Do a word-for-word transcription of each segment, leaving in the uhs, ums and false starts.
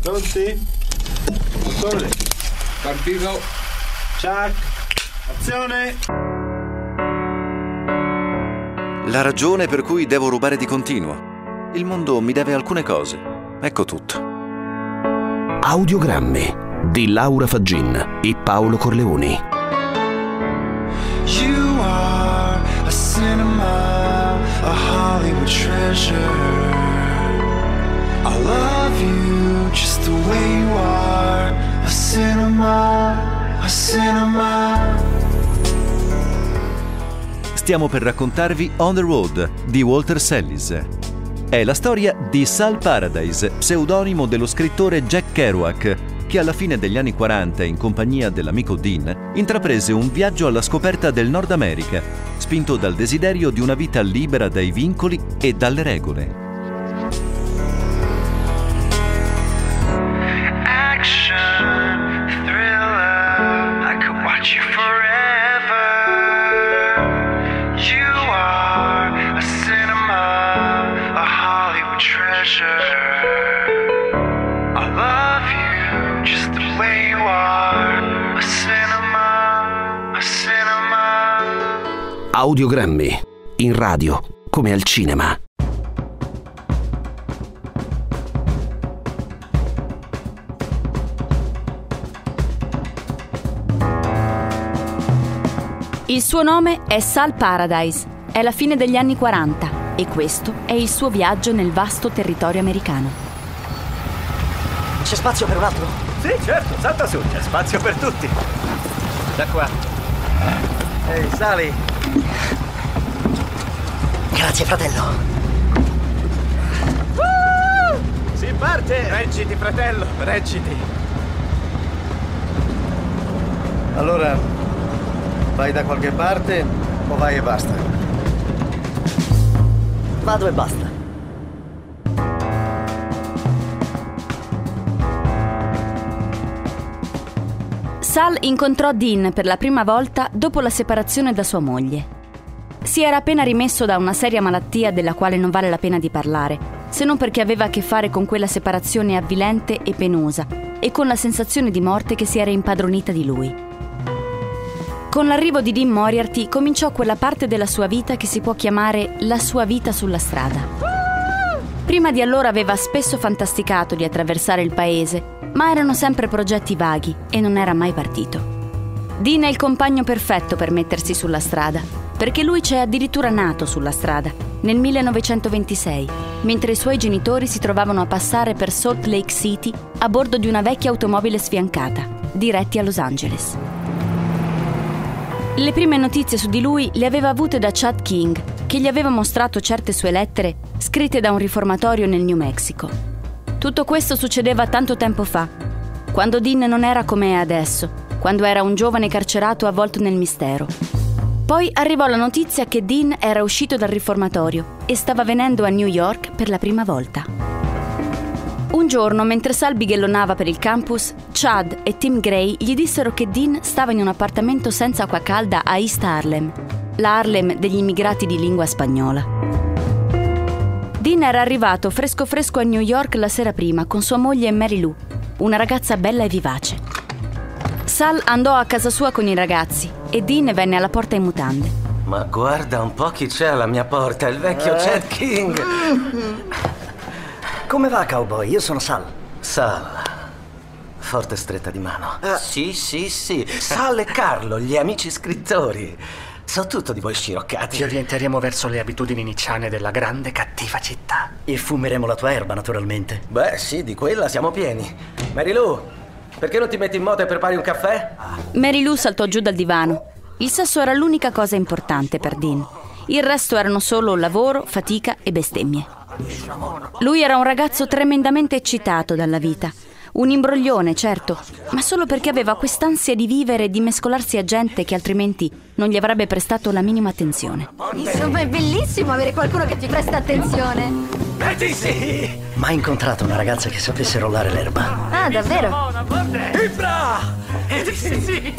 Pronti? Motore. Partito. Chuck. Azione. La ragione per cui devo rubare di continuo. Il mondo mi deve alcune cose. Ecco tutto. Audiogrammi di Laura Faggin e Paolo Corleoni. You are a cinema, a Hollywood treasure. I love you just the way you are. A cinema, a cinema. Stiamo per raccontarvi On the Road di Walter Sallis. È la storia di Sal Paradise, pseudonimo dello scrittore Jack Kerouac, che alla fine degli anni quaranta, in compagnia dell'amico Dean, intraprese un viaggio alla scoperta del Nord America, spinto dal desiderio di una vita libera dai vincoli e dalle regole. Action, thriller, I could watch you forever. You are a cinema, a Hollywood treasure. I love you just the way you are. A cinema, a cinema. Audiogrammi in radio come al cinema. Il suo nome è Sal Paradise, è la fine degli anni quaranta e questo è il suo viaggio nel vasto territorio americano. C'è spazio per un altro? Sì, certo, salta su, c'è spazio per tutti. Da qua. Ehi, sali. Grazie, fratello. Uh! Si parte! Reggiti, fratello, reggiti. Allora, vai da qualche parte o vai e basta? Vado e basta. Sal incontrò Dean per la prima volta dopo la separazione da sua moglie. Si era appena rimesso da una seria malattia della quale non vale la pena di parlare, se non perché aveva a che fare con quella separazione avvilente e penosa e con la sensazione di morte che si era impadronita di lui. Con l'arrivo di Dean Moriarty cominciò quella parte della sua vita che si può chiamare la sua vita sulla strada. Prima di allora aveva spesso fantasticato di attraversare il paese, ma erano sempre progetti vaghi e non era mai partito. Dean è il compagno perfetto per mettersi sulla strada, perché lui c'è addirittura nato sulla strada, nel millenovecentoventisei, mentre i suoi genitori si trovavano a passare per Salt Lake City a bordo di una vecchia automobile sfiancata, diretti a Los Angeles. Le prime notizie su di lui le aveva avute da Chad King, che gli aveva mostrato certe sue lettere scritte da un riformatorio nel New Mexico. Tutto questo succedeva tanto tempo fa, quando Dean non era come è adesso, quando era un giovane carcerato avvolto nel mistero. Poi arrivò la notizia che Dean era uscito dal riformatorio e stava venendo a New York per la prima volta. Un giorno, mentre Sal bighellonava per il campus, Chad e Tim Gray gli dissero che Dean stava in un appartamento senza acqua calda a East Harlem, la Harlem degli immigrati di lingua spagnola. Dean era arrivato fresco fresco a New York la sera prima con sua moglie Mary Lou, una ragazza bella e vivace. Sal andò a casa sua con i ragazzi e Dean venne alla porta in mutande. Ma guarda un po' chi c'è alla mia porta, il vecchio Eh? Chad King. Come va, cowboy? Io sono Sal. Sal, forte stretta di mano. Eh. Sì, sì, sì. Sal e Carlo, gli amici scrittori. So tutto di voi sciroccati. Ti orienteremo verso le abitudini nicciane della grande cattiva città. E fumeremo la tua erba, naturalmente. Beh, sì, di quella siamo pieni. Mary Lou, perché non ti metti in moto e prepari un caffè? Mary Lou saltò giù dal divano. Il sesso era l'unica cosa importante per Dean. Il resto erano solo lavoro, fatica e bestemmie. Lui era un ragazzo tremendamente eccitato dalla vita. Un imbroglione, certo, ma solo perché aveva quest'ansia di vivere e di mescolarsi a gente che altrimenti non gli avrebbe prestato la minima attenzione. Insomma, è bellissimo avere qualcuno che ti presta attenzione. Eh sì! Mai incontrato una ragazza che sapesse rollare l'erba. Ah, davvero? Ibra! Eh sì, sì!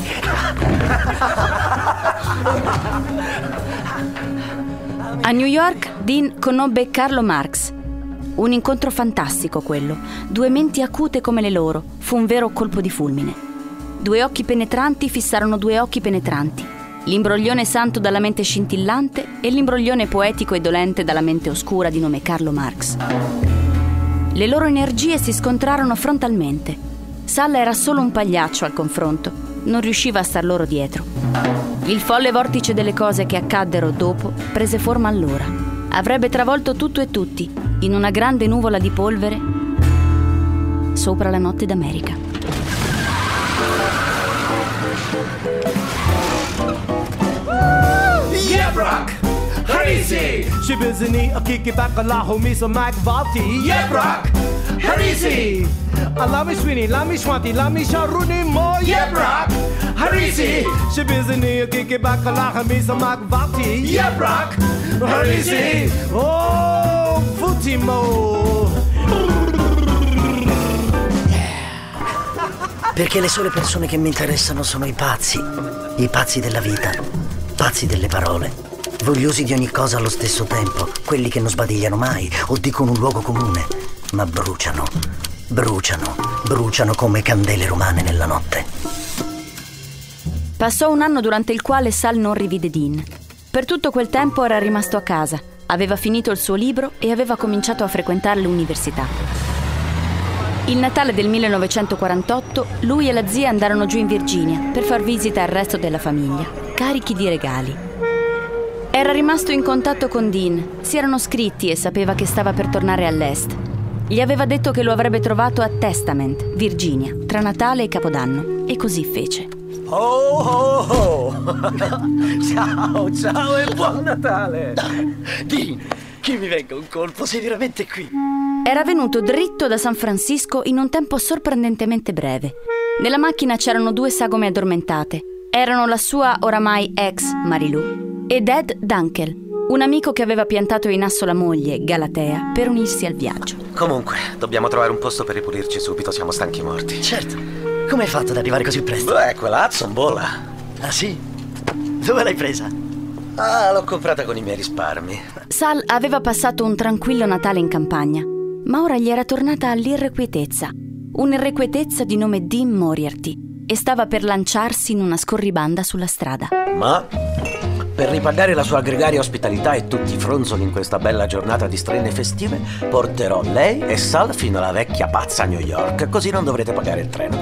A New York, Dean conobbe Carlo Marx. Un incontro fantastico quello, due menti acute come le loro, fu un vero colpo di fulmine. Due occhi penetranti fissarono due occhi penetranti, l'imbroglione santo dalla mente scintillante e l'imbroglione poetico e dolente dalla mente oscura di nome Carlo Marx. Le loro energie si scontrarono frontalmente. Sal era solo un pagliaccio al confronto, non riusciva a star loro dietro. Il folle vortice delle cose che accaddero dopo prese forma allora. Avrebbe travolto tutto e tutti, in una grande nuvola di polvere sopra la notte d'America. Yeah, Brock! Harisi! Shibizini, a kiki back a la homie, so Mike Valti. Yeah, Brock! Harisi! Alami Sweeney, Lami Swanti, Lami Sharuni Mo. Yeah, Brock! Harisi! Shibizini, a kiki back a la homie, so Mike Valti. Yeah, Brock! Harisi! Oh, Futimo! Perché le sole persone che mi interessano sono i pazzi, i pazzi della vita, pazzi delle parole, vogliosi di ogni cosa allo stesso tempo, quelli che non sbadigliano mai o dicono un luogo comune, ma bruciano, bruciano, bruciano come candele romane nella notte. Passò un anno durante il quale Sal non rivide Dean. Per tutto quel tempo era rimasto a casa, aveva finito il suo libro e aveva cominciato a frequentare l'università. Il Natale del millenovecentoquarantotto, lui e la zia andarono giù in Virginia per far visita al resto della famiglia, carichi di regali. Era rimasto in contatto con Dean, si erano scritti e sapeva che stava per tornare all'est. Gli aveva detto che lo avrebbe trovato a Testament, Virginia, tra Natale e Capodanno, e così fece. Oh, oh, oh! Ciao, ciao e buon Natale! Dean, che mi venga un colpo, sei veramente qui. Era venuto dritto da San Francisco in un tempo sorprendentemente breve. Nella macchina c'erano due sagome addormentate. Erano la sua oramai ex Marilou ed Ed Dunkel, un amico che aveva piantato in asso la moglie, Galatea, per unirsi al viaggio. Comunque, dobbiamo trovare un posto per ripulirci subito, siamo stanchi morti. Certo. Come hai fatto ad arrivare così presto? Beh, quella Hudson vola. Ah sì? Dove l'hai presa? Ah, l'ho comprata con i miei risparmi. Sal aveva passato un tranquillo Natale in campagna, ma ora gli era tornata l'irrequietezza, un'irrequietezza di nome Dean Moriarty, e stava per lanciarsi in una scorribanda sulla strada. Ma per ripagare la sua gregaria ospitalità e tutti i fronzoli in questa bella giornata di strenne festive, porterò lei e Sal fino alla vecchia pazza a New York, così non dovrete pagare il treno.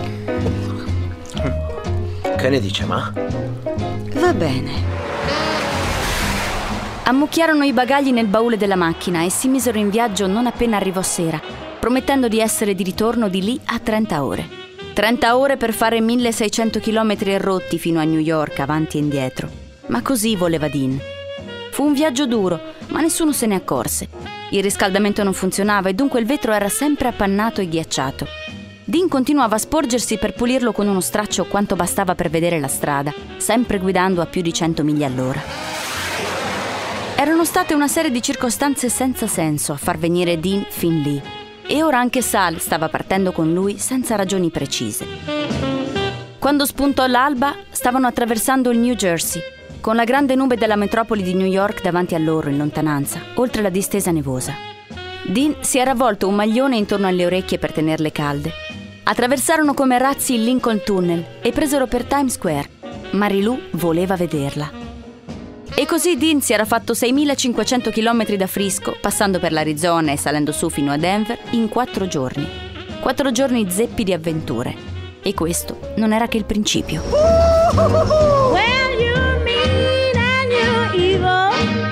Che ne dice, ma? Va bene. Ammucchiarono i bagagli nel baule della macchina e si misero in viaggio non appena arrivò sera, promettendo di essere di ritorno di lì a trenta ore. trenta ore per fare milleseicento chilometri rotti fino a New York, avanti e indietro. Ma così voleva Dean. Fu un viaggio duro, ma nessuno se ne accorse. Il riscaldamento non funzionava e dunque il vetro era sempre appannato e ghiacciato. Dean continuava a sporgersi per pulirlo con uno straccio quanto bastava per vedere la strada, sempre guidando a più di cento miglia all'ora. Erano state una serie di circostanze senza senso a far venire Dean fin lì, e ora anche Sal stava partendo con lui senza ragioni precise. Quando spuntò l'alba, stavano attraversando il New Jersey, con la grande nube della metropoli di New York davanti a loro in lontananza, oltre la distesa nevosa. Dean si era avvolto un maglione intorno alle orecchie per tenerle calde. Attraversarono come razzi il Lincoln Tunnel e presero per Times Square. Marilou voleva vederla. E così Dean si era fatto seimilacinquecento chilometri da Frisco, passando per l'Arizona e salendo su fino a Denver, in quattro giorni. Quattro giorni zeppi di avventure. E questo non era che il principio. Well, you're mean and you're evil.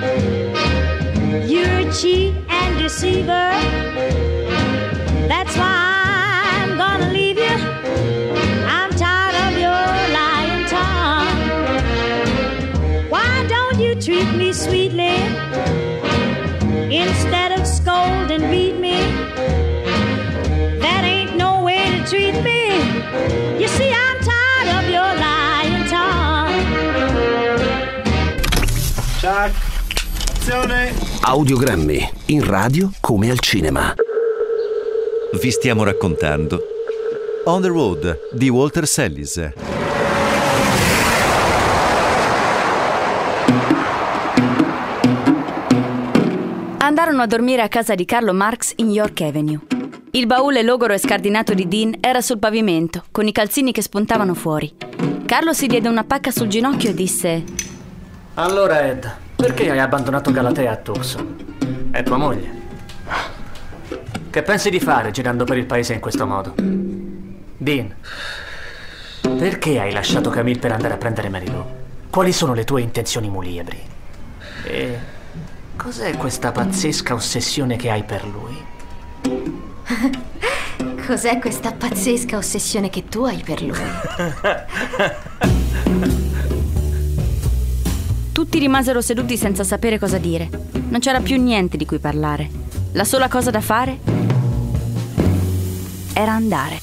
You're a cheat and deceiver. That's why I'm gonna leave you. I'm tired of your lying tongue. Why don't you treat me sweetly instead of scold and beat me? That ain't no way to treat me. You see, I'm tired of your lying tongue. Chuck, azione! Audiogrammi in radio come al cinema. Vi stiamo raccontando On the Road di Walter Sellis. Andarono Andarono a dormire a casa di Carlo Marx in York Avenue. Il baule logoro e scardinato di Dean era sul pavimento, con i calzini che spuntavano fuori. Carlo si diede una pacca sul ginocchio e disse: Allora, Ed, perché hai abbandonato Galatea a Tucson? È tua moglie. Che pensi di fare girando per il paese in questo modo? Dean, perché hai lasciato Camille per andare a prendere Mary Lou? Quali sono le tue intenzioni muliebri? E cos'è questa pazzesca ossessione che hai per lui? Cos'è questa pazzesca ossessione che tu hai per lui? Tutti rimasero seduti senza sapere cosa dire. Non c'era più niente di cui parlare. La sola cosa da fare era andare.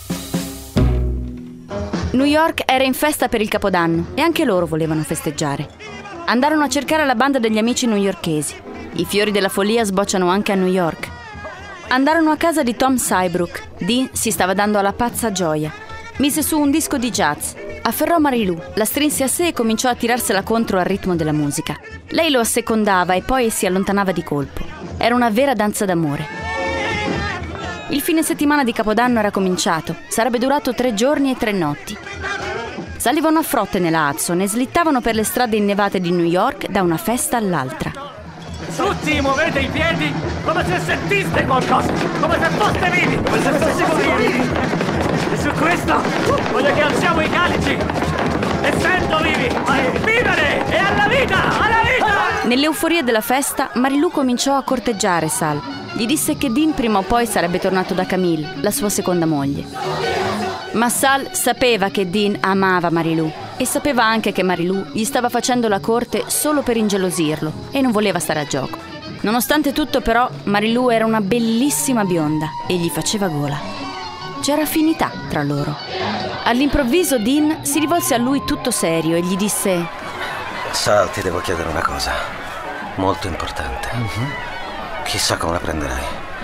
New York era in festa per il Capodanno e anche loro volevano festeggiare. Andarono a cercare la banda degli amici newyorkesi. I fiori della follia sbocciano anche a New York. Andarono a casa di Tom Saybrook. Dean si stava dando alla pazza gioia. Mise su un disco di jazz. Afferrò Mary Lou, la strinse a sé e cominciò a tirarsela contro al ritmo della musica. Lei lo assecondava e poi si allontanava di colpo. Era una vera danza d'amore. Il fine settimana di Capodanno era cominciato. Sarebbe durato tre giorni e tre notti. Salivano a frotte nella Hudson e slittavano per le strade innevate di New York da una festa all'altra. Tutti muovete i piedi come se sentiste qualcosa, come se foste vivi, come se fossimo vivi. E su questo voglio che alziamo i calici, essendo vivi, a vivere e alla vita, alla vita! Nell'euforia della festa, Mary Lou cominciò a corteggiare Sal. Gli disse che Dean prima o poi sarebbe tornato da Camille, la sua seconda moglie. Ma Sal sapeva che Dean amava Mary Lou e sapeva anche che Mary Lou gli stava facendo la corte solo per ingelosirlo e non voleva stare a gioco. Nonostante tutto, però, Mary Lou era una bellissima bionda e gli faceva gola. C'era affinità tra loro. All'improvviso Dean si rivolse a lui tutto serio e gli disse: Sal, ti devo chiedere una cosa molto importante. Mm-hmm. Chissà come la prenderai.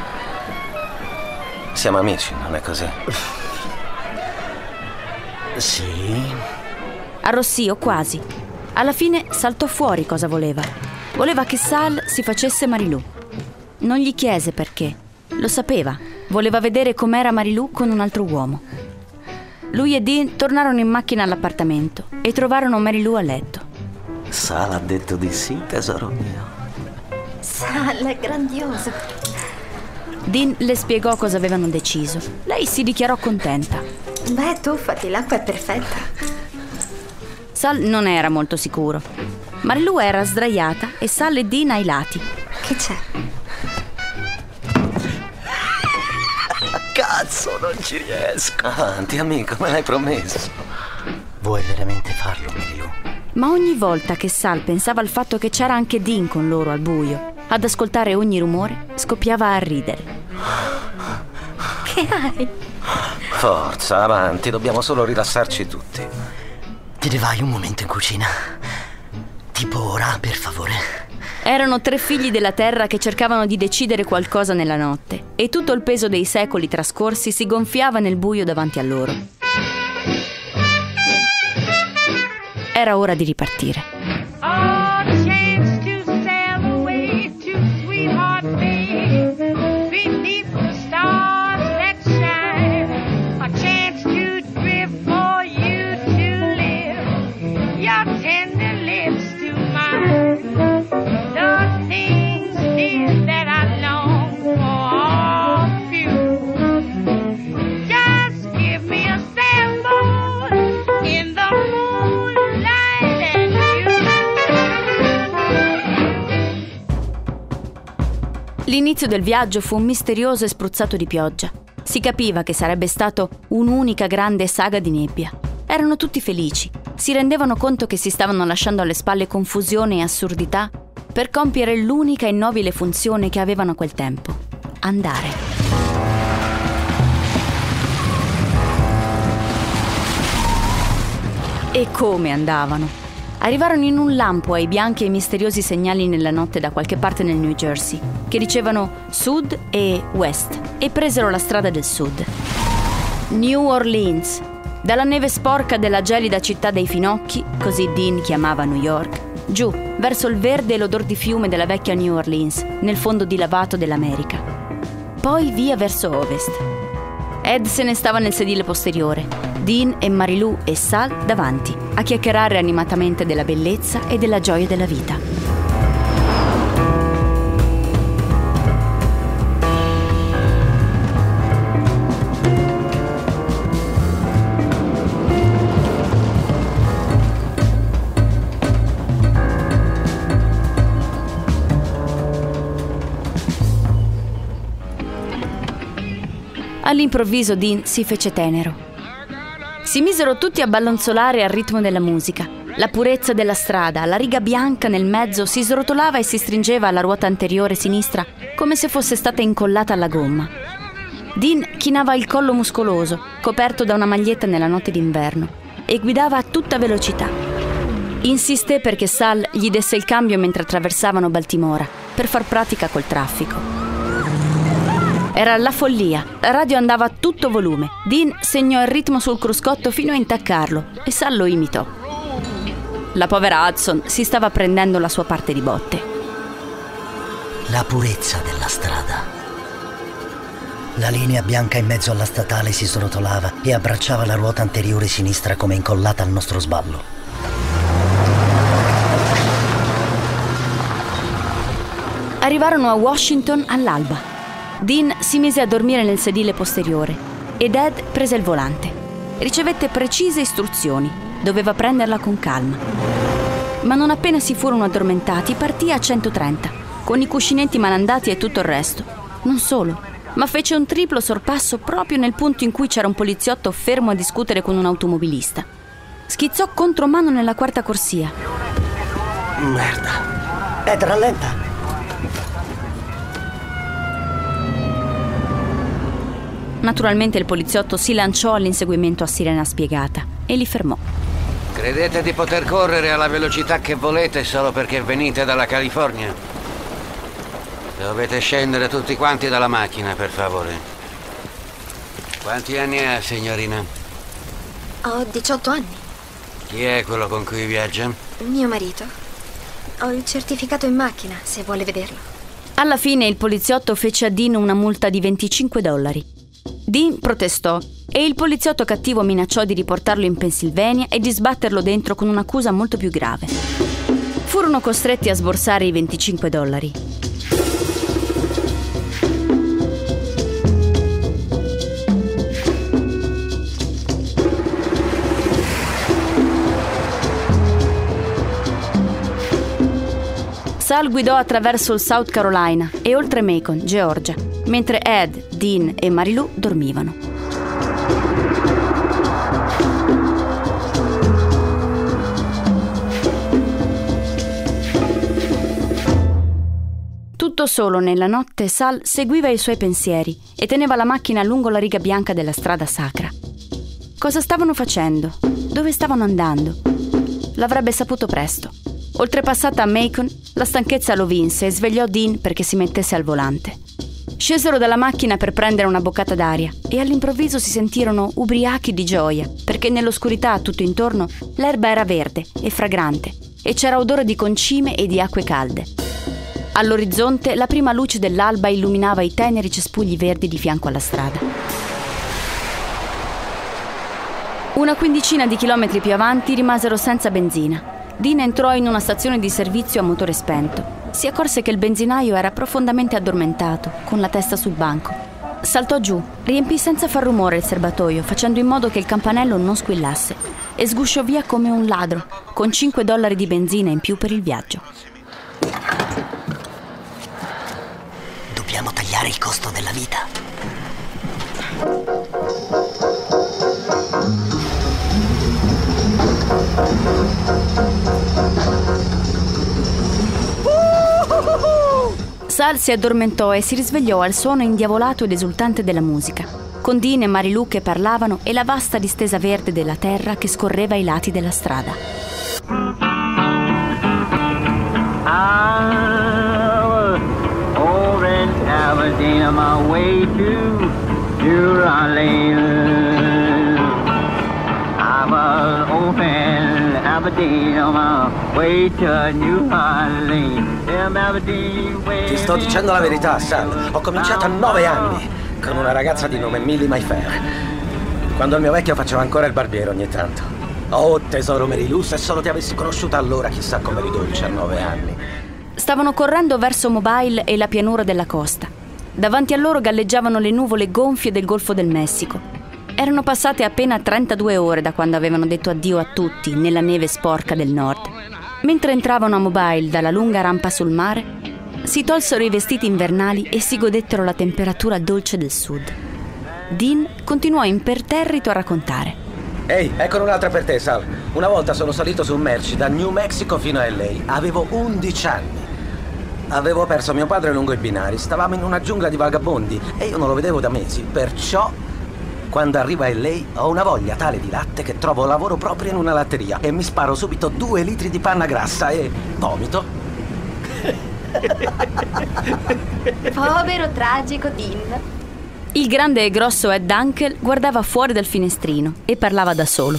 Siamo amici, non è così? Sì. Arrossì o quasi. Alla fine saltò fuori cosa voleva. Voleva che Sal si facesse Mary Lou. Non gli chiese perché. Lo sapeva. Voleva vedere com'era Mary Lou con un altro uomo. Lui e Dean tornarono in macchina all'appartamento e trovarono Mary Lou a letto. Sal ha detto di sì, tesoro mio. Sal è grandioso. Dean le spiegò cosa avevano deciso. Lei si dichiarò contenta. Beh, tuffati, l'acqua è perfetta. Sal non era molto sicuro. Mary Lou era sdraiata e Sal e Dean ai lati. Che c'è? Cazzo, non ci riesco. Avanti, amico, me l'hai promesso. Vuoi veramente farlo, Mary Lou? Ma ogni volta che Sal pensava al fatto che c'era anche Dean con loro al buio, ad ascoltare ogni rumore, scoppiava a ridere. Che hai? Forza, avanti, dobbiamo solo rilassarci tutti. Te ne vai un momento in cucina? Tipo ora, per favore. Erano tre figli della terra che cercavano di decidere qualcosa nella notte e tutto il peso dei secoli trascorsi si gonfiava nel buio davanti a loro. Era ora di ripartire. L'inizio del viaggio fu misterioso e spruzzato di pioggia. Si capiva che sarebbe stato un'unica grande saga di nebbia. Erano tutti felici. Si rendevano conto che si stavano lasciando alle spalle confusione e assurdità per compiere l'unica e nobile funzione che avevano a quel tempo: andare. E come andavano? Arrivarono in un lampo ai bianchi e misteriosi segnali nella notte da qualche parte nel New Jersey, che dicevano sud e west, e presero la strada del sud. New Orleans. Dalla neve sporca della gelida città dei finocchi, così Dean chiamava New York, giù, verso il verde e l'odor di fiume della vecchia New Orleans, nel fondo dilavato dell'America. Poi via verso ovest. Ed se ne stava nel sedile posteriore, Dean e Marilou e Sal davanti, a chiacchierare animatamente della bellezza e della gioia della vita. All'improvviso Dean si fece tenero. Si misero tutti a ballonzolare al ritmo della musica. La purezza della strada, la riga bianca nel mezzo si srotolava e si stringeva alla ruota anteriore sinistra come se fosse stata incollata alla gomma. Dean chinava il collo muscoloso, coperto da una maglietta nella notte d'inverno, e guidava a tutta velocità. Insisté perché Sal gli desse il cambio mentre attraversavano Baltimora, per far pratica col traffico. Era la follia, la radio andava a tutto volume. Dean segnò il ritmo sul cruscotto fino a intaccarlo e Sal lo imitò. La povera Hudson si stava prendendo la sua parte di botte. La purezza della strada. La linea bianca in mezzo alla statale si srotolava e abbracciava la ruota anteriore sinistra come incollata al nostro sballo. Arrivarono a Washington all'alba. Dean si mise a dormire nel sedile posteriore ed Ed prese il volante. Ricevette precise istruzioni, doveva prenderla con calma. Ma non appena si furono addormentati partì a centotrenta, con i cuscinetti malandati e tutto il resto. Non solo, ma fece un triplo sorpasso proprio nel punto in cui c'era un poliziotto fermo a discutere con un automobilista. Schizzò contromano nella quarta corsia. Merda. Ed rallenta. Naturalmente il poliziotto si lanciò all'inseguimento a sirena spiegata e li fermò. Credete di poter correre alla velocità che volete solo perché venite dalla California? Dovete scendere tutti quanti dalla macchina, per favore. Quanti anni ha, signorina? Ho diciotto anni. Chi è quello con cui viaggia? Mio marito. Ho il certificato in macchina, se vuole vederlo. Alla fine il poliziotto fece a Dean una multa di venticinque dollari. Dean protestò e il poliziotto cattivo minacciò di riportarlo in Pennsylvania e di sbatterlo dentro con un'accusa molto più grave. Furono costretti a sborsare i venticinque dollari. Sal guidò attraverso il South Carolina e oltre Macon, Georgia, mentre Ed, Dean e Marilou dormivano. Tutto solo nella notte Sal seguiva i suoi pensieri e teneva la macchina lungo la riga bianca della strada sacra. Cosa stavano facendo? Dove stavano andando? L'avrebbe saputo presto. Oltrepassata a Macon, la stanchezza lo vinse e svegliò Dean perché si mettesse al volante. Scesero dalla macchina per prendere una boccata d'aria e all'improvviso si sentirono ubriachi di gioia perché nell'oscurità tutto intorno l'erba era verde e fragrante e c'era odore di concime e di acque calde. All'orizzonte la prima luce dell'alba illuminava i teneri cespugli verdi di fianco alla strada. Una quindicina di chilometri più avanti rimasero senza benzina. Dean entrò in una stazione di servizio a motore spento. Si accorse che il benzinaio era profondamente addormentato, con la testa sul banco. Saltò giù, riempì senza far rumore il serbatoio, facendo in modo che il campanello non squillasse, e sgusciò via come un ladro, con cinque dollari di benzina in più per il viaggio. Dobbiamo tagliare il costo della vita. Sal si addormentò e si risvegliò al suono indiavolato ed esultante della musica, con Dean e Marilou che parlavano e la vasta distesa verde della terra che scorreva ai lati della strada. I was over in Pasadena, my way to New Orleans. I was open Aberdeen on my way to New Orleans. I'm Aberdeen way. Ti sto dicendo la verità, Sal. Ho cominciato a nove anni con una ragazza di nome Millie Mayfair, quando il mio vecchio faceva ancora il barbiere ogni tanto. Oh, tesoro Mary Lou, se solo ti avessi conosciuta allora, chissà come eri dolce a nove anni. Stavano correndo verso Mobile e la pianura della costa. Davanti a loro galleggiavano le nuvole gonfie del Golfo del Messico. Erano passate appena trentadue ore da quando avevano detto addio a tutti nella neve sporca del nord. Mentre entravano a Mobile dalla lunga rampa sul mare, si tolsero i vestiti invernali e si godettero la temperatura dolce del sud. Dean continuò imperterrito a raccontare. Ehi, eccone un'altra per te, Sal. Una volta sono salito su un merci da New Mexico fino a L A. Avevo undici anni. Avevo perso mio padre lungo i binari. Stavamo in una giungla di vagabondi e io non lo vedevo da mesi. Perciò, quando arrivo a L A, ho una voglia tale di latte che trovo lavoro proprio in una latteria e mi sparo subito due litri di panna grassa e vomito. Povero tragico Dean. Il grande e grosso Ed Dunkel guardava fuori dal finestrino e parlava da solo.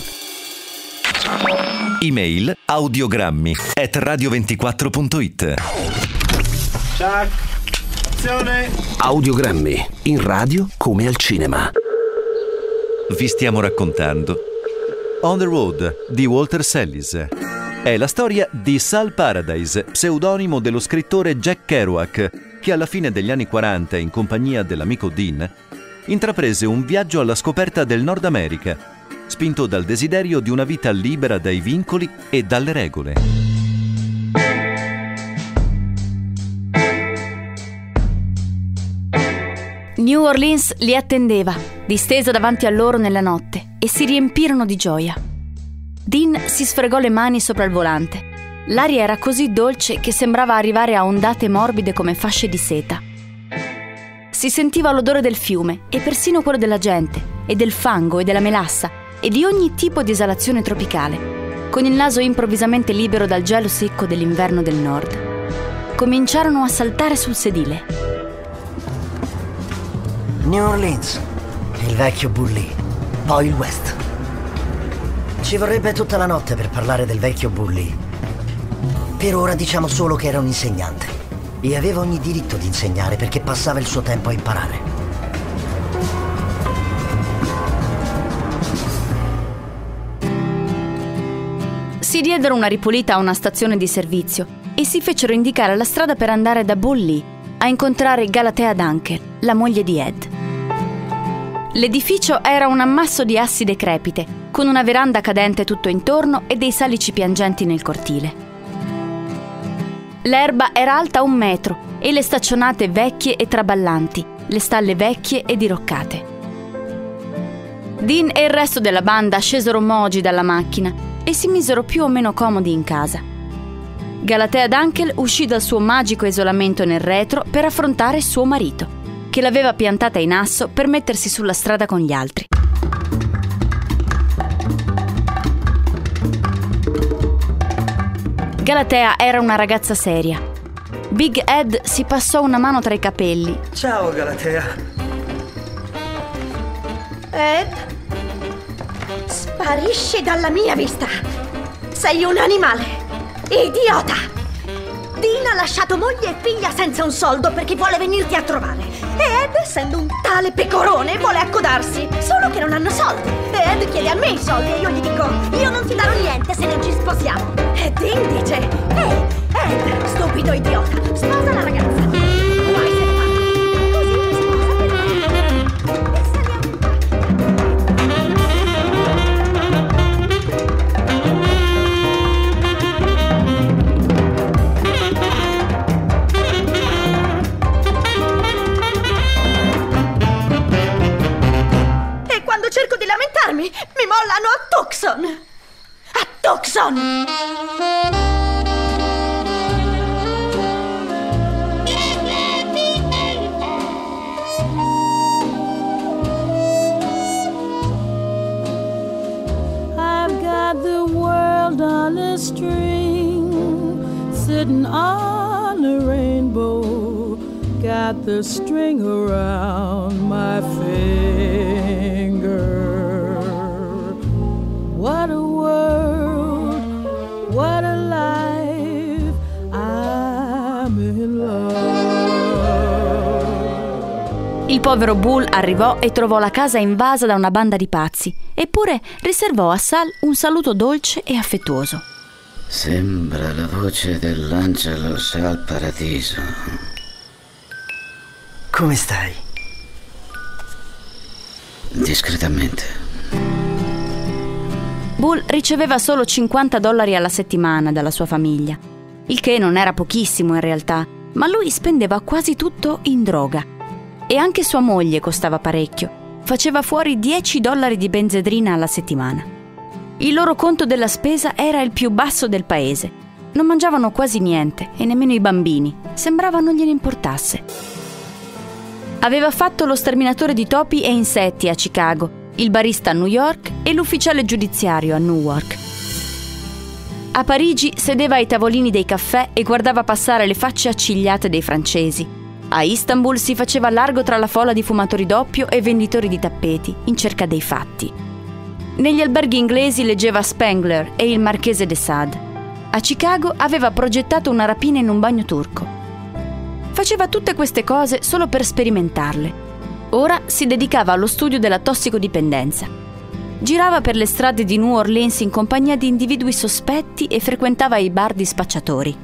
Email audiogrammi at radio ventiquattro punto it. Ciao. Azione. Audiogrammi in radio come al cinema. Vi stiamo raccontando On the Road di Walter Sellis. È la storia di Sal Paradise, pseudonimo dello scrittore Jack Kerouac, che alla fine degli anni quaranta, in compagnia dell'amico Dean, intraprese un viaggio alla scoperta del Nord America, spinto dal desiderio di una vita libera dai vincoli e dalle regole. New Orleans li attendeva, distesa davanti a loro nella notte, e si riempirono di gioia. Dean si sfregò le mani sopra il volante. L'aria era così dolce che sembrava arrivare a ondate morbide come fasce di seta. Si sentiva l'odore del fiume e persino quello della gente, e del fango e della melassa, e di ogni tipo di esalazione tropicale, con il naso improvvisamente libero dal gelo secco dell'inverno del nord. Cominciarono a saltare sul sedile. New Orleans, il vecchio Bully, poi il West. Ci vorrebbe tutta la notte per parlare del vecchio Bully. Per ora diciamo solo che era un insegnante e aveva ogni diritto di insegnare perché passava il suo tempo a imparare. Si diedero una ripulita a una stazione di servizio e si fecero indicare la strada per andare da Bully a incontrare Galatea Dunkel, la moglie di Ed. L'edificio era un ammasso di assi decrepite, con una veranda cadente tutto intorno e dei salici piangenti nel cortile. L'erba era alta un metro e le staccionate vecchie e traballanti, le stalle vecchie e diroccate. Dean e il resto della banda scesero mogi dalla macchina e si misero più o meno comodi in casa. Galatea Dunkel uscì dal suo magico isolamento nel retro per affrontare suo marito, che l'aveva piantata in asso per mettersi sulla strada con gli altri. Galatea era una ragazza seria. Big Ed si passò una mano tra i capelli. Ciao, Galatea. Ed, sparisci dalla mia vista. Sei un animale. Idiota. Dean ha lasciato moglie e figlia senza un soldo perché vuole venirti a trovare. E Ed, essendo un tale pecorone, vuole accodarsi. Solo che non hanno soldi. E Ed chiede a me i soldi e io gli dico: io non ti darò niente se non ci sposiamo. E Dean dice: ehi, Ed, stupido idiota, sposa la ragazza. Poi se ne va. Così mi sposa per me. E saliamo. E quando cerco di lamentarmi, mi mollano a Tucson. A Tucson! I've got the world on a string, sitting on a rainbow. Got the string around my finger. What a world, Il povero Bull arrivò e trovò la casa invasa da una banda di pazzi, eppure riservò a Sal un saluto dolce e affettuoso. Sembra la voce dell'angelo al paradiso. Come stai? Discretamente. Bull riceveva solo cinquanta dollari alla settimana dalla sua famiglia, il che non era pochissimo in realtà, ma lui spendeva quasi tutto in droga. E anche sua moglie costava parecchio, faceva fuori dieci dollari di benzedrina alla settimana. Il loro conto della spesa era il più basso del paese. Non mangiavano quasi niente e nemmeno i bambini, sembrava non gliene importasse. Aveva fatto lo sterminatore di topi e insetti a Chicago, il barista a New York e l'ufficiale giudiziario a Newark. A Parigi sedeva ai tavolini dei caffè e guardava passare le facce accigliate dei francesi. A Istanbul si faceva largo tra la folla di fumatori d'oppio e venditori di tappeti, in cerca dei fatti. Negli alberghi inglesi leggeva Spengler e il marchese de Sade. A Chicago aveva progettato una rapina in un bagno turco. Faceva tutte queste cose solo per sperimentarle. Ora si dedicava allo studio della tossicodipendenza. Girava per le strade di New Orleans in compagnia di individui sospetti e frequentava i bar di spacciatori.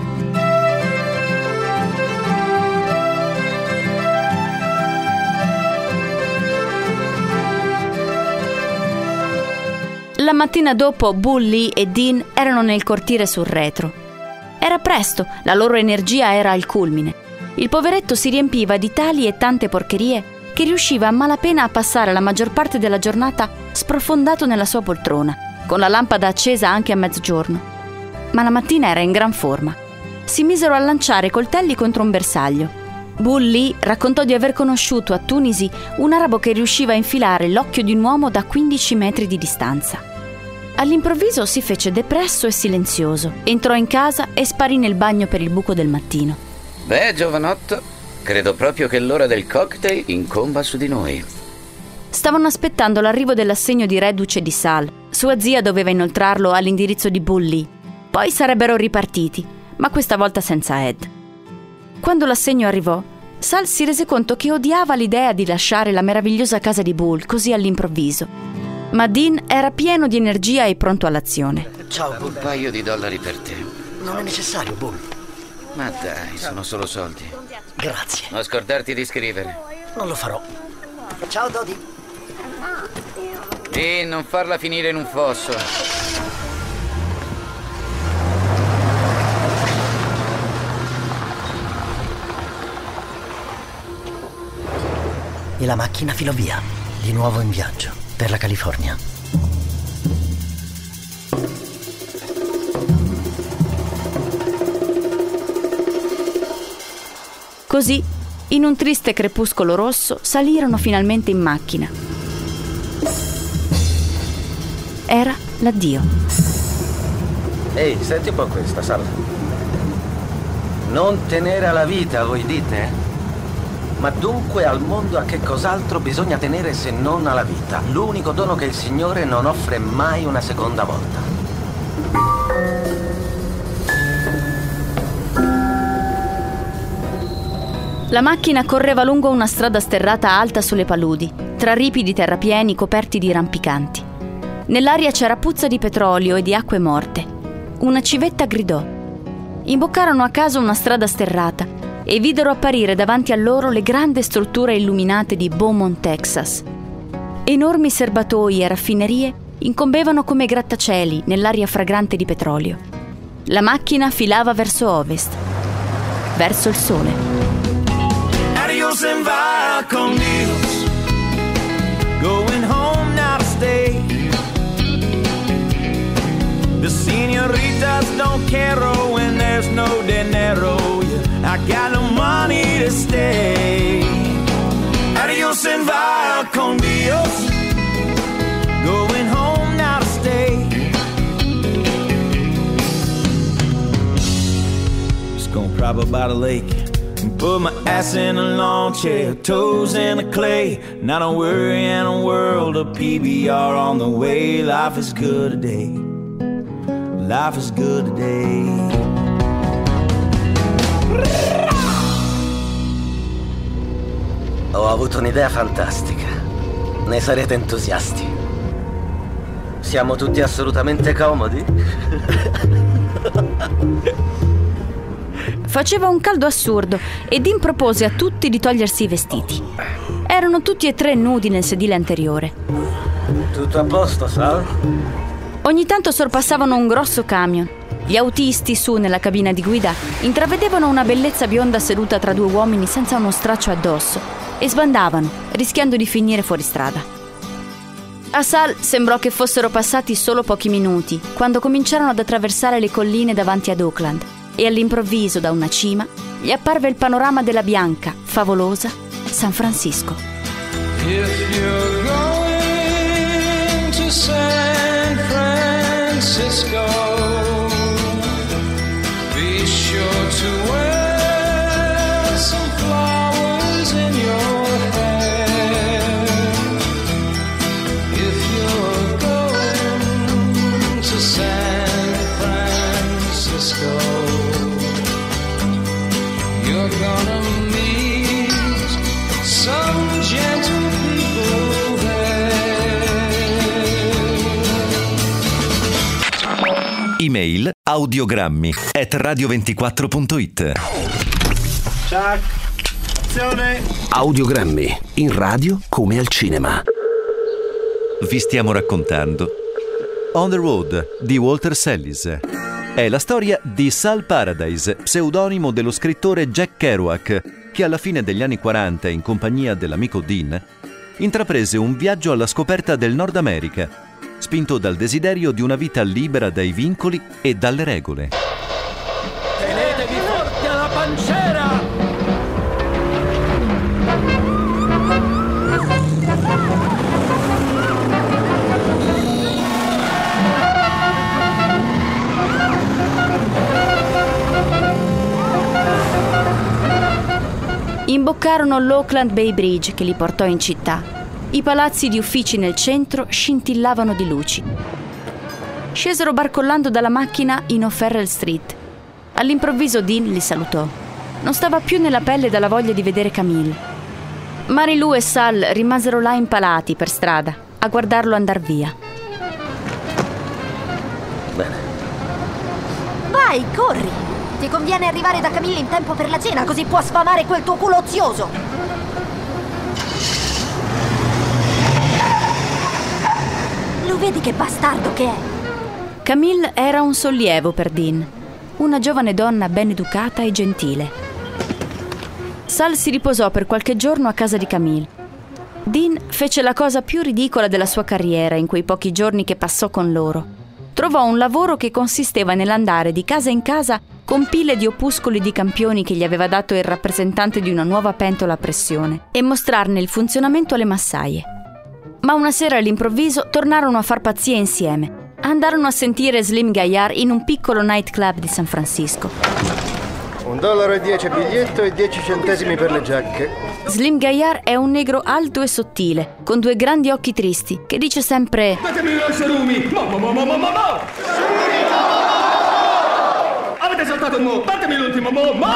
La mattina dopo Bull Lee e Dean erano nel cortile sul retro. Era presto, la loro energia era al culmine. Il poveretto si riempiva di tali e tante porcherie che riusciva a malapena a passare la maggior parte della giornata sprofondato nella sua poltrona, con la lampada accesa anche a mezzogiorno. Ma la mattina era in gran forma. Si misero a lanciare coltelli contro un bersaglio. Bull Lee raccontò di aver conosciuto a Tunisi un arabo che riusciva a infilare l'occhio di un uomo da quindici metri di distanza. All'improvviso si fece depresso e silenzioso, entrò in casa e sparì nel bagno per il buco del mattino. Beh, giovanotto, credo proprio che l'ora del cocktail incomba su di noi. Stavano aspettando l'arrivo dell'assegno di reduce di Sal. Sua zia doveva inoltrarlo all'indirizzo di Bull Lee. Poi sarebbero ripartiti, ma questa volta senza Ed. Quando l'assegno arrivò, Sal si rese conto che odiava l'idea di lasciare la meravigliosa casa di Bull così all'improvviso. Ma Dean era pieno di energia e pronto all'azione. Ciao, Bull. Un paio di dollari per te. Non è necessario, Bull. Ma dai, sono solo soldi. Grazie. Non scordarti di scrivere. Non lo farò. Ciao, Dodi. E non farla finire in un fosso. E la macchina filò via, di nuovo in viaggio, per la California. Così, in un triste crepuscolo rosso, salirono finalmente in macchina. Era l'addio. Ehi, senti un po' questa, Sal. Non tenere alla vita, voi dite? Ma dunque al mondo a che cos'altro bisogna tenere se non alla vita? L'unico dono che il Signore non offre mai una seconda volta. La macchina correva lungo una strada sterrata alta sulle paludi, tra ripidi terrapieni coperti di rampicanti. Nell'aria c'era puzza di petrolio e di acque morte. Una civetta gridò. Imboccarono a caso una strada sterrata e videro apparire davanti a loro le grandi strutture illuminate di Beaumont, Texas. Enormi serbatoi e raffinerie incombevano come grattacieli nell'aria fragrante di petrolio. La macchina filava verso ovest, verso il sole. Adios and via con Dios. Going home now to stay. The senoritas don't care when there's no dinero. Yeah, I got no money to stay. Adios and via con Dios. Going home now to stay. Just gonna prop up by the lake. Put my ass in a lawn chair, toes in the clay. Not a worry in a world of P B R on the way. Life is good today. Life is good today. Ho avuto un'idea fantastica. Ne sarete entusiasti. Siamo tutti assolutamente comodi? Faceva un caldo assurdo e Dean propose a tutti di togliersi i vestiti. Erano tutti e tre nudi nel sedile anteriore. Tutto a posto, Sal? Ogni tanto sorpassavano un grosso camion. Gli autisti su nella cabina di guida intravedevano una bellezza bionda seduta tra due uomini senza uno straccio addosso e sbandavano, rischiando di finire fuori strada. A Sal sembrò che fossero passati solo pochi minuti quando cominciarono ad attraversare le colline davanti ad Oakland e all'improvviso da una cima gli apparve il panorama della bianca, favolosa San Francisco. If you're going to San Francisco, be sure to wear some flowers in your hair. If you're going to San Francisco, you're gonna meet some gentle people there. Email audiogrammi at radio ventiquattro punto it. Ciao. Azione. Audiogrammi in radio come al cinema. Vi stiamo raccontando On the Road di Walter Sallis. È la storia di Sal Paradise, pseudonimo dello scrittore Jack Kerouac, che alla fine degli anni quaranta, in compagnia dell'amico Dean, intraprese un viaggio alla scoperta del Nord America, spinto dal desiderio di una vita libera dai vincoli e dalle regole. Tenetevi forti alla pancera! Imboccarono l'Oakland Bay Bridge che li portò in città. I palazzi di uffici nel centro scintillavano di luci. Scesero barcollando dalla macchina in O'Farrell Street. All'improvviso Dean li salutò. Non stava più nella pelle dalla voglia di vedere Camille. Mary Lou e Sal rimasero là impalati per strada, a guardarlo andar via. Bene. Vai, corri! Ti conviene arrivare da Camille in tempo per la cena, così può sfamare quel tuo culo ozioso. Lo vedi che bastardo che è? Camille era un sollievo per Dean, una giovane donna ben educata e gentile. Sal si riposò per qualche giorno a casa di Camille. Dean fece la cosa più ridicola della sua carriera in quei pochi giorni che passò con loro. Trovò un lavoro che consisteva nell'andare di casa in casa con pile di opuscoli di campioni che gli aveva dato il rappresentante di una nuova pentola a pressione e mostrarne il funzionamento alle massaie. Ma una sera all'improvviso tornarono a far pazzia insieme. Andarono a sentire Slim Gaillard in un piccolo nightclub di San Francisco. Un dollaro e dieci biglietto e dieci centesimi per le giacche. Slim Gaillard è un negro alto e sottile, con due grandi occhi tristi, che dice sempre: Datemi i salumi! Mo, mo, mo, mo, mo, mo, mo! Avete saltato un mo! Datemi l'ultimo mo, mo!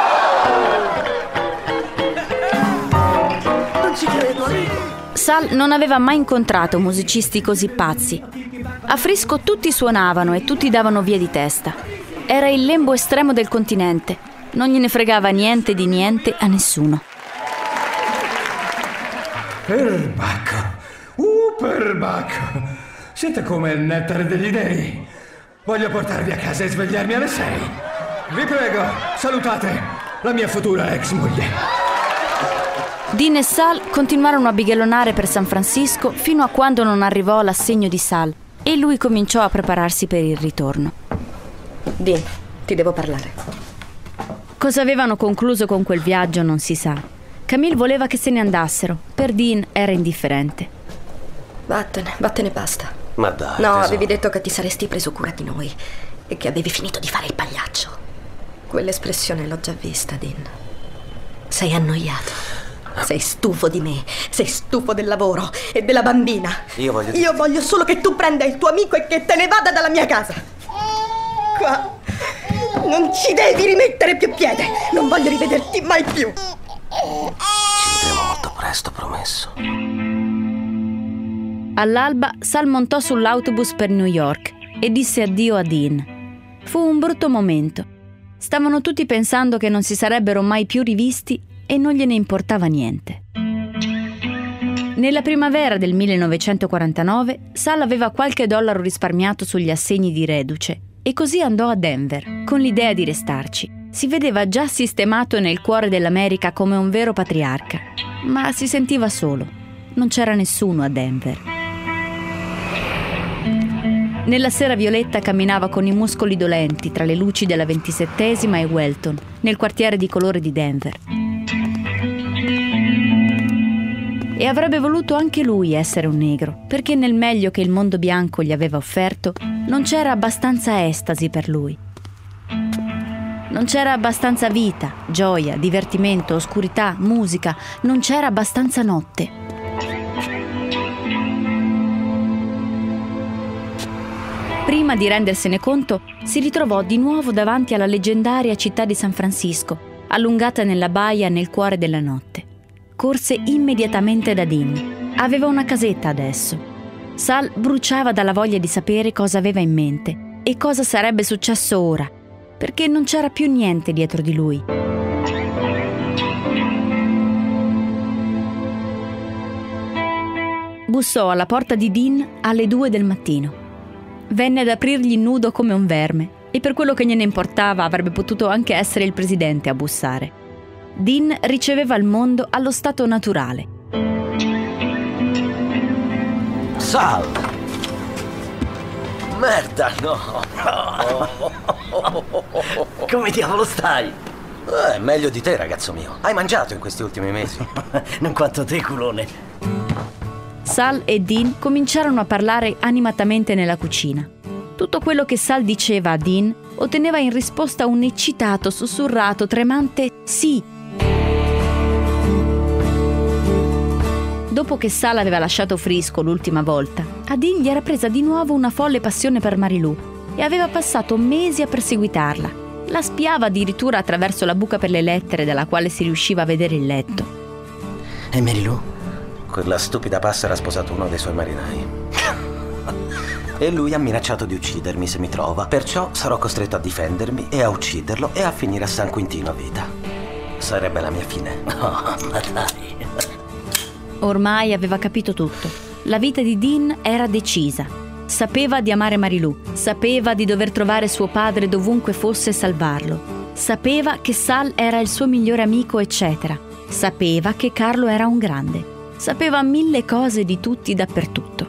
Non ci credo. Sal non aveva mai incontrato musicisti così pazzi. A Frisco tutti suonavano e tutti davano via di testa. Era il lembo estremo del continente. Non gliene fregava niente di niente a nessuno. Perbacco! Uh, perbacco! Siete come il nettare degli dei. Voglio portarvi a casa e svegliarmi alle sei. Vi prego, salutate la mia futura ex moglie. Dean e Sal continuarono a bighellonare per San Francisco fino a quando non arrivò l'assegno di Sal e lui cominciò a prepararsi per il ritorno. Dean, ti devo parlare. Cosa avevano concluso con quel viaggio non si sa. Camille voleva che se ne andassero. Per Dean era indifferente. Vattene, vattene basta. Ma dai, No, tesoro. avevi detto che ti saresti preso cura di noi e che avevi finito di fare il pagliaccio. Quell'espressione l'ho già vista, Dean. Sei annoiato. Sei stufo di me, sei stufo del lavoro e della bambina. Io voglio... Io voglio solo che tu prenda il tuo amico e che te ne vada dalla mia casa. Qua non ci devi rimettere più piede. Non voglio rivederti mai più. Ci vedremo molto presto. resto promesso. All'alba Sal montò sull'autobus per New York e disse addio a Dean. Fu un brutto momento. Stavano tutti pensando che non si sarebbero mai più rivisti e non gliene importava niente. Nella primavera del millenovecentoquarantanove Sal aveva qualche dollaro risparmiato sugli assegni di reduce e così andò a Denver con l'idea di restarci. Si vedeva già sistemato nel cuore dell'America come un vero patriarca, ma si sentiva solo. Non c'era nessuno a Denver. Nella sera violetta camminava con i muscoli dolenti tra le luci della ventisettesima e Welton, nel quartiere di colore di Denver. E avrebbe voluto anche lui essere un negro, perché nel meglio che il mondo bianco gli aveva offerto non c'era abbastanza estasi per lui. Non c'era abbastanza vita, gioia, divertimento, oscurità, musica, non c'era abbastanza notte. Prima di rendersene conto, si ritrovò di nuovo davanti alla leggendaria città di San Francisco, allungata nella baia nel cuore della notte. Corse immediatamente da Dean. Aveva una casetta adesso. Sal bruciava dalla voglia di sapere cosa aveva in mente e cosa sarebbe successo ora, perché non c'era più niente dietro di lui. Bussò alla porta di Dean alle due del mattino. Venne ad aprirgli nudo come un verme e per quello che gliene importava avrebbe potuto anche essere il presidente a bussare. Dean riceveva il mondo allo stato naturale. Sal! Merda, no! Come diavolo stai? Eh, meglio di te, ragazzo mio. Hai mangiato in questi ultimi mesi? Non quanto te, culone. Sal e Dean cominciarono a parlare animatamente nella cucina. Tutto quello che Sal diceva a Dean otteneva in risposta un eccitato, sussurrato, tremante sì. Dopo che Sal aveva lasciato Frisco l'ultima volta, a Dean gli era presa di nuovo una folle passione per Marilù e aveva passato mesi a perseguitarla. La spiava addirittura attraverso la buca per le lettere dalla quale si riusciva a vedere il letto. E Marilù? Quella stupida passa era sposato uno dei suoi marinai. E lui ha minacciato di uccidermi se mi trova, perciò sarò costretto a difendermi e a ucciderlo e a finire a San Quintino a vita. Sarebbe la mia fine. Oh, ma dai. Ormai aveva capito tutto. La vita di Dean era decisa. Sapeva di amare Marilù, sapeva di dover trovare suo padre dovunque fosse e salvarlo. Sapeva che Sal era il suo migliore amico, eccetera. Sapeva che Carlo era un grande. Sapeva mille cose di tutti dappertutto.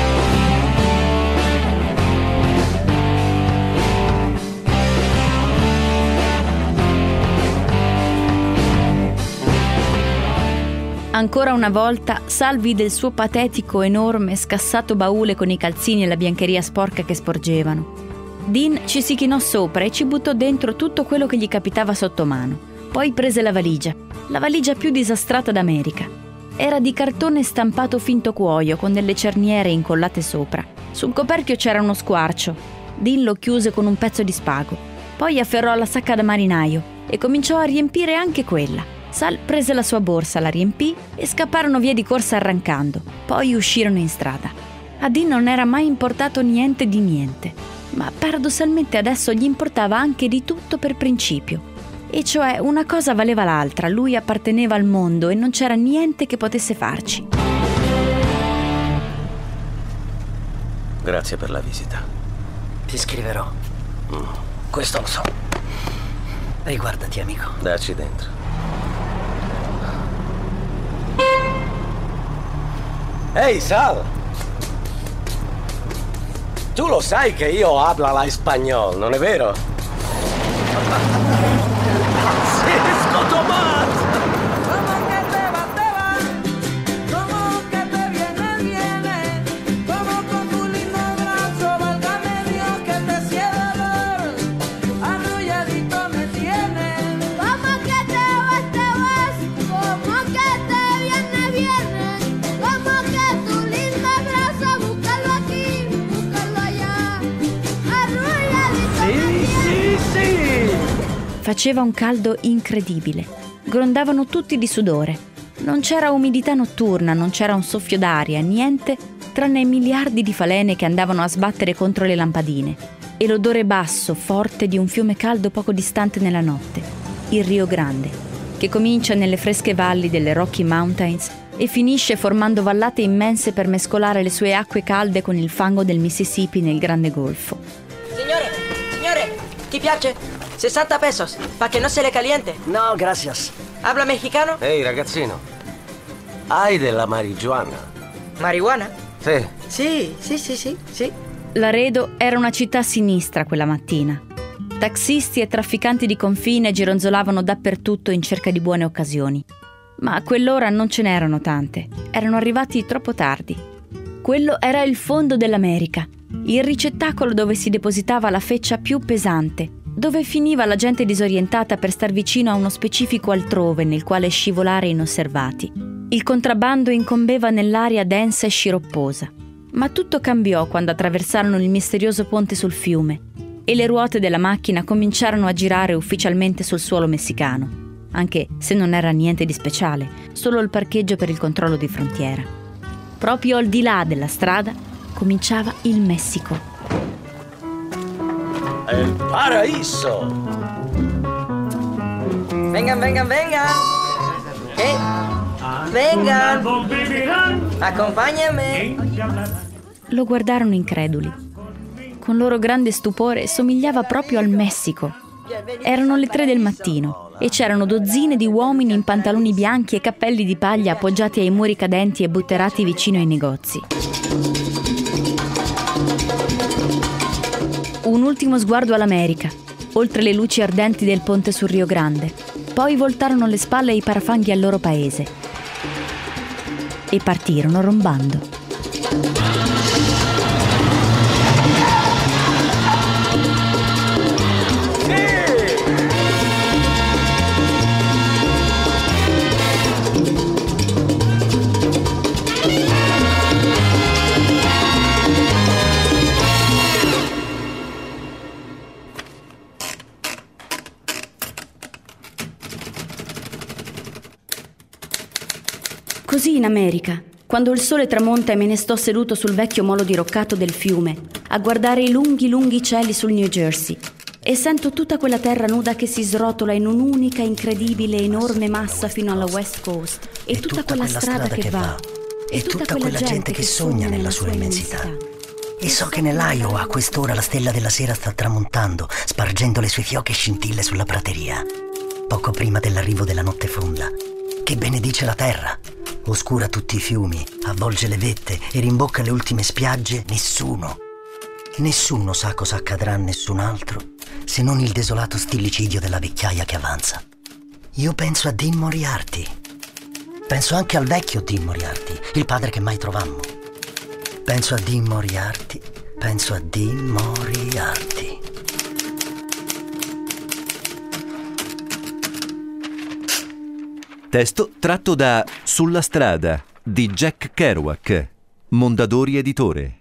Ancora una volta Sal vide il suo patetico, enorme, scassato baule con i calzini e la biancheria sporca che sporgevano. Dean ci si chinò sopra e ci buttò dentro tutto quello che gli capitava sotto mano. Poi prese la valigia, la valigia più disastrata d'America. Era di cartone stampato finto cuoio con delle cerniere incollate sopra. Sul coperchio c'era uno squarcio. Dean lo chiuse con un pezzo di spago. Poi afferrò la sacca da marinaio e cominciò a riempire anche quella. Sal prese la sua borsa, la riempì e scapparono via di corsa arrancando. Poi uscirono in strada. A Dean non era mai importato niente di niente, ma paradossalmente adesso gli importava anche di tutto per principio. E cioè una cosa valeva l'altra, lui apparteneva al mondo e non c'era niente che potesse farci. Grazie per la visita. Ti scriverò. Mm, questo lo so. Riguardati, amico. Dacci dentro. Ehi, Sal! Tu lo sai che io habla la español, non è vero? Francisco Tomás! Faceva un caldo incredibile. Grondavano tutti di sudore. Non c'era umidità notturna, non c'era un soffio d'aria, niente tranne i miliardi di falene che andavano a sbattere contro le lampadine e l'odore basso, forte di un fiume caldo poco distante nella notte, il Rio Grande, che comincia nelle fresche valli delle Rocky Mountains e finisce formando vallate immense per mescolare le sue acque calde con il fango del Mississippi nel Grande Golfo. Signore, signore, ¿ti piace? sessanta pesos, pa' que no se le caliente. No, gracias. ¿Habla mexicano? Ehi, ragazzino, hai della marijuana? ¿Marihuana? Sì. Sì, sì, sì, sì, sì. Laredo era una città sinistra quella mattina. Taxisti e trafficanti di confine gironzolavano dappertutto in cerca di buone occasioni. Ma a quell'ora non ce n'erano tante. Erano arrivati troppo tardi. Quello era il fondo dell'America, il ricettacolo dove si depositava la feccia più pesante, dove finiva la gente disorientata per star vicino a uno specifico altrove nel quale scivolare inosservati. Il contrabbando incombeva nell'aria densa e sciropposa. Ma tutto cambiò quando attraversarono il misterioso ponte sul fiume e le ruote della macchina cominciarono a girare ufficialmente sul suolo messicano, anche se non era niente di speciale, solo il parcheggio per il controllo di frontiera. Proprio al di là della strada cominciava il Messico. El paraíso! Vengan, vengan, vengan. ¿Qué? Vengan. Accompagnami. Lo guardarono increduli. Con loro grande stupore somigliava proprio al Messico. Erano le tre del mattino e c'erano dozzine di uomini in pantaloni bianchi e cappelli di paglia appoggiati ai muri cadenti e butterati vicino ai negozi. Un ultimo sguardo all'America, oltre le luci ardenti del ponte sul Rio Grande. Poi voltarono le spalle ai parafanghi al loro paese e partirono rombando. Così in America, quando il sole tramonta e me ne sto seduto sul vecchio molo diroccato del fiume, a guardare i lunghi lunghi cieli sul New Jersey, e sento tutta quella terra nuda che si srotola in un'unica incredibile enorme massa fino alla West Coast, e, e tutta, tutta quella, quella strada, strada che, che va, va, e tutta, tutta quella gente, gente che sogna nella sua immensità. immensità. E so che nell'Iowa a quest'ora la stella della sera sta tramontando, spargendo le sue fioche scintille sulla prateria, poco prima dell'arrivo della notte fonda, che benedice la terra. Oscura tutti i fiumi, avvolge le vette e rimbocca le ultime spiagge, nessuno, nessuno sa cosa accadrà a nessun altro se non il desolato stillicidio della vecchiaia che avanza. Io penso a Dean Moriarty. Penso anche al vecchio Dean Moriarty, il padre che mai trovammo. Penso a Dean Moriarty, penso a Dean Moriarty. Testo tratto da Sulla strada di Jack Kerouac, Mondadori Editore.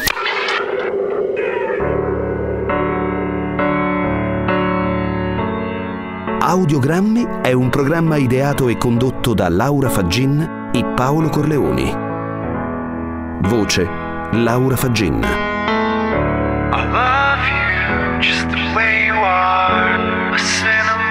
Audiogrammi è un programma ideato e condotto da Laura Faggin e Paolo Corleoni. Voce Laura Faggin. I love you just the way you are, a cinema.